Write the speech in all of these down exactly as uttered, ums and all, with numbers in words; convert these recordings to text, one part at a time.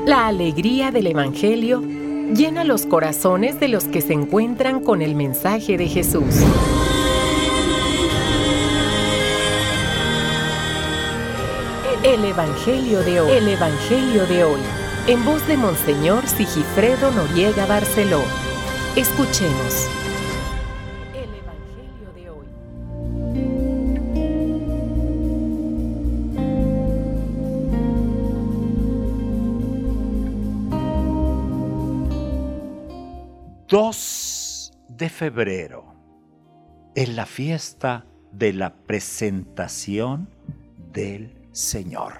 La alegría del Evangelio llena los corazones de los que se encuentran con el mensaje de Jesús. El Evangelio de hoy. El Evangelio de hoy. En voz de Monseñor Sigifredo Noriega Barceló. Escuchemos. El Evangelio de hoy. dos de febrero es la fiesta de la presentación del Señor.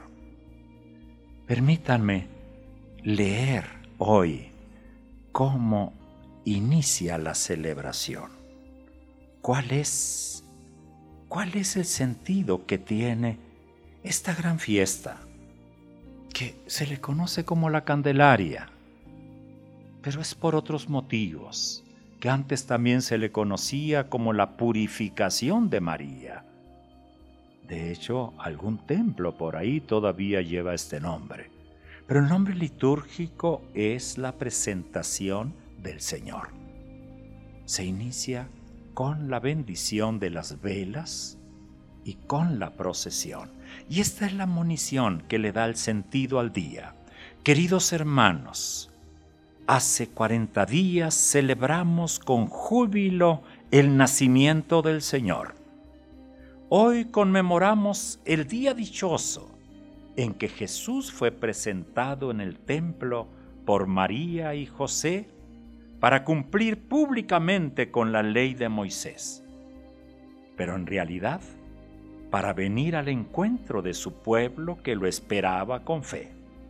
Permítanme leer hoy cómo inicia la celebración. ¿Cuál es, cuál es el sentido que tiene esta gran fiesta que se le conoce como la Candelaria? Pero es por otros motivos, que antes también se le conocía como la purificación de María. De hecho, algún templo por ahí todavía lleva este nombre. Pero el nombre litúrgico es la presentación del Señor. Se inicia con la bendición de las velas y con la procesión. Y esta es la monición que le da el sentido al día. Queridos hermanos, hace cuarenta días celebramos con júbilo el nacimiento del Señor. Hoy conmemoramos el día dichoso en que Jesús fue presentado en el templo por María y José para cumplir públicamente con la ley de Moisés. Pero en realidad, para venir al encuentro de su pueblo que lo esperaba con fe.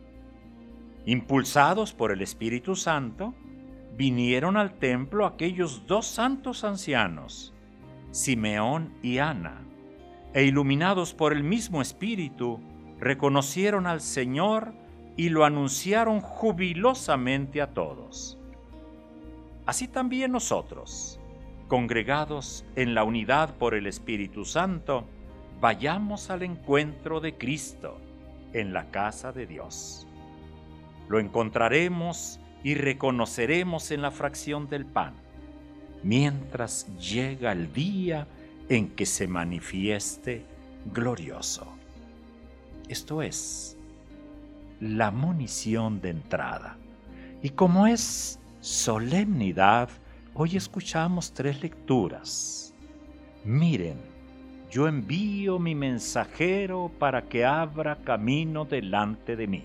Impulsados por el Espíritu Santo, vinieron al templo aquellos dos santos ancianos, Simeón y Ana, e iluminados por el mismo Espíritu, reconocieron al Señor y lo anunciaron jubilosamente a todos. Así también nosotros, congregados en la unidad por el Espíritu Santo, vayamos al encuentro de Cristo en la casa de Dios. Lo encontraremos y reconoceremos en la fracción del pan, mientras llega el día en que se manifieste glorioso. Esto es la monición de entrada. Y como es solemnidad, hoy escuchamos tres lecturas. Miren, yo envío mi mensajero para que abra camino delante de mí.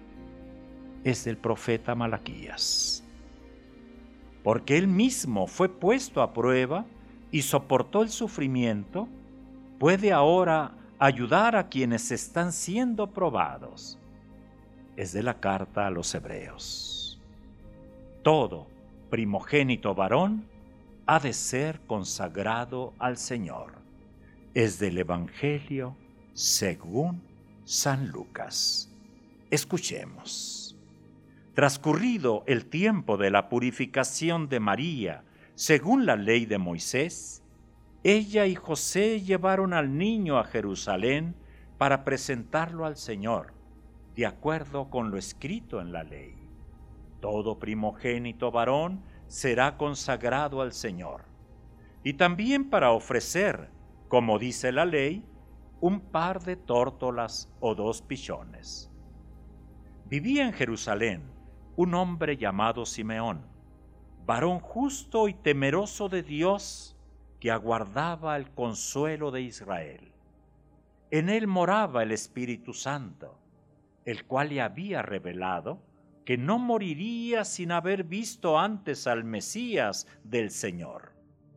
Es del profeta Malaquías. Porque él mismo fue puesto a prueba y soportó el sufrimiento, puede ahora ayudar a quienes están siendo probados. Es de la carta a los Hebreos. Todo primogénito varón ha de ser consagrado al Señor. Es del Evangelio según San Lucas. Escuchemos. Transcurrido el tiempo de la purificación de María, según la ley de Moisés, ella y José llevaron al niño a Jerusalén para presentarlo al Señor, de acuerdo con lo escrito en la ley. Todo primogénito varón será consagrado al Señor. Y también para ofrecer, como dice la ley, un par de tórtolas o dos pichones. Vivía en Jerusalén un hombre llamado Simeón, varón justo y temeroso de Dios, que aguardaba el consuelo de Israel. En él moraba el Espíritu Santo, el cual le había revelado que no moriría sin haber visto antes al Mesías del Señor.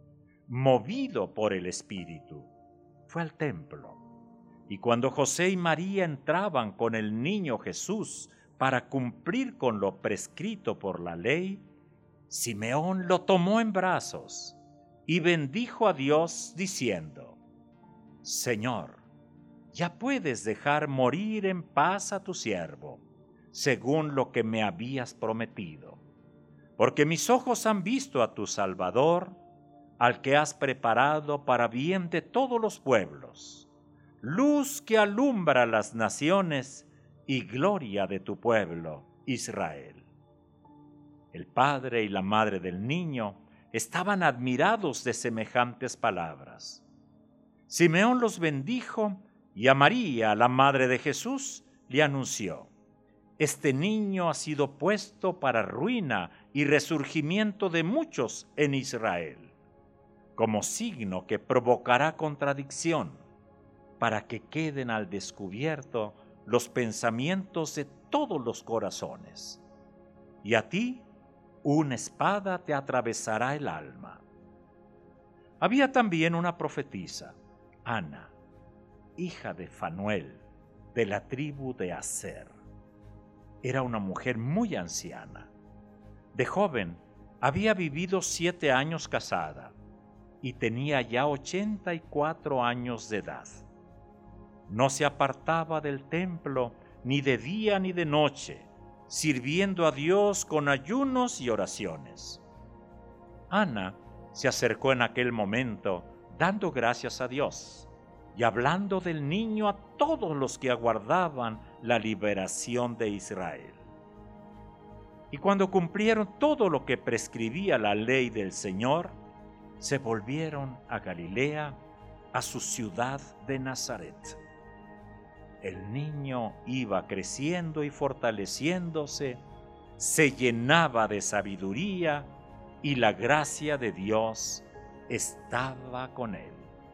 Movido por el Espíritu, fue al templo, y cuando José y María entraban con el niño Jesús para cumplir con lo prescrito por la ley, Simeón lo tomó en brazos y bendijo a Dios diciendo: Señor, ya puedes dejar morir en paz a tu siervo, según lo que me habías prometido, porque mis ojos han visto a tu Salvador, al que has preparado para bien de todos los pueblos, luz que alumbra las naciones y gloria de tu pueblo, Israel. El padre y la madre del niño estaban admirados de semejantes palabras. Simeón los bendijo y a María, la madre de Jesús, le anunció: este niño ha sido puesto para ruina y resurgimiento de muchos en Israel, como signo que provocará contradicción, para que queden al descubierto los pensamientos de todos los corazones. Y a ti una espada te atravesará el alma. Había también una profetisa, Ana, hija de Fanuel, de la tribu de Aser. Era una mujer muy anciana. De joven había vivido siete años casada y tenía ya ochenta y cuatro años de edad. No se apartaba del templo ni de día ni de noche, sirviendo a Dios con ayunos y oraciones. Ana se acercó en aquel momento, dando gracias a Dios y hablando del niño a todos los que aguardaban la liberación de Israel. Y cuando cumplieron todo lo que prescribía la ley del Señor, se volvieron a Galilea, a su ciudad de Nazaret. El niño iba creciendo y fortaleciéndose, se llenaba de sabiduría y la gracia de Dios estaba con él.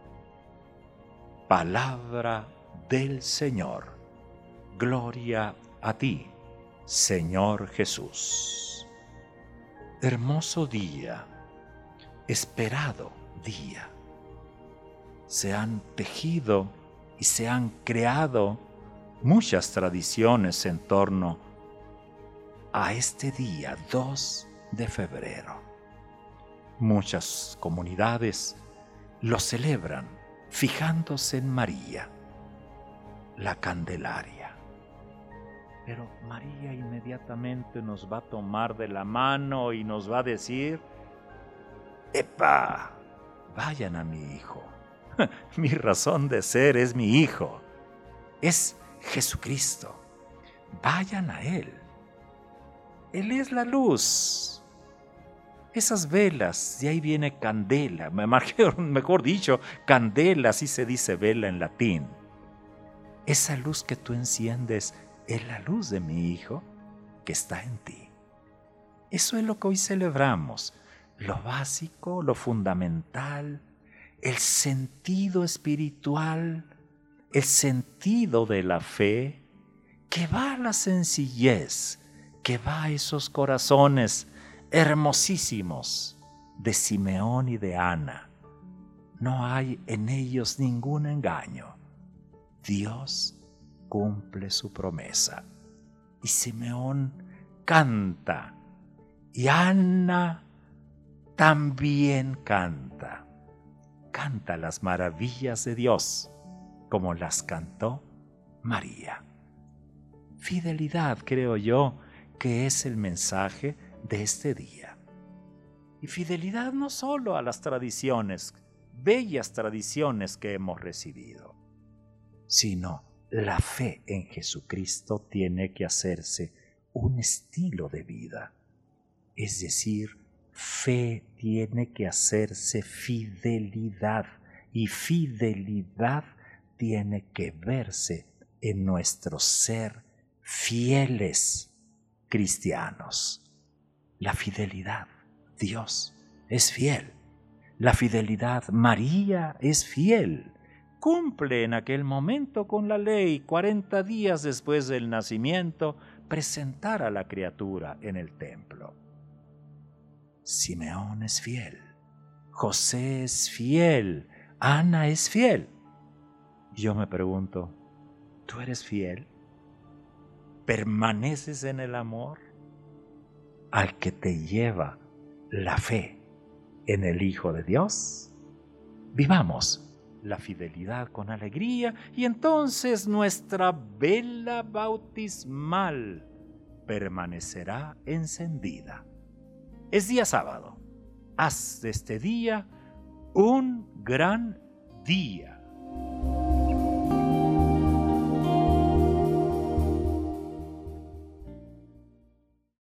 Palabra del Señor. Gloria a ti, Señor Jesús. Hermoso día, esperado día. Se han tejido y se han creado muchas tradiciones en torno a este día dos de febrero. Muchas comunidades lo celebran fijándose en María, la Candelaria. Pero María inmediatamente nos va a tomar de la mano y nos va a decir: ¡epa! Vayan a mi hijo. Mi razón de ser es mi hijo. Es Jesucristo. Vayan a Él. Él es la luz. Esas velas, de ahí viene candela, mejor dicho, candela, así se dice vela en latín. Esa luz que tú enciendes es la luz de mi Hijo que está en ti. Eso es lo que hoy celebramos, lo básico, lo fundamental, el sentido espiritual, el sentido de la fe, que va a la sencillez, que va a esos corazones hermosísimos de Simeón y de Ana. No hay en ellos ningún engaño. Dios cumple su promesa. Y Simeón canta, y Ana también canta. Canta las maravillas de Dios, como las cantó María. Fidelidad, creo yo, que es el mensaje de este día. Y fidelidad no solo a las tradiciones, bellas tradiciones que hemos recibido, sino la fe en Jesucristo tiene que hacerse un estilo de vida. Es decir, fe tiene que hacerse fidelidad, y fidelidad tiene que verse en nuestro ser fieles cristianos. La fidelidad, Dios es fiel. La fidelidad, María es fiel. Cumple en aquel momento con la ley, cuarenta días después del nacimiento, presentar a la criatura en el templo. Simeón es fiel, José es fiel, Ana es fiel. Yo me pregunto, ¿tú eres fiel? ¿Permaneces en el amor al que te lleva la fe en el Hijo de Dios? Vivamos la fidelidad con alegría y entonces nuestra vela bautismal permanecerá encendida. Es día sábado. Haz de este día un gran día.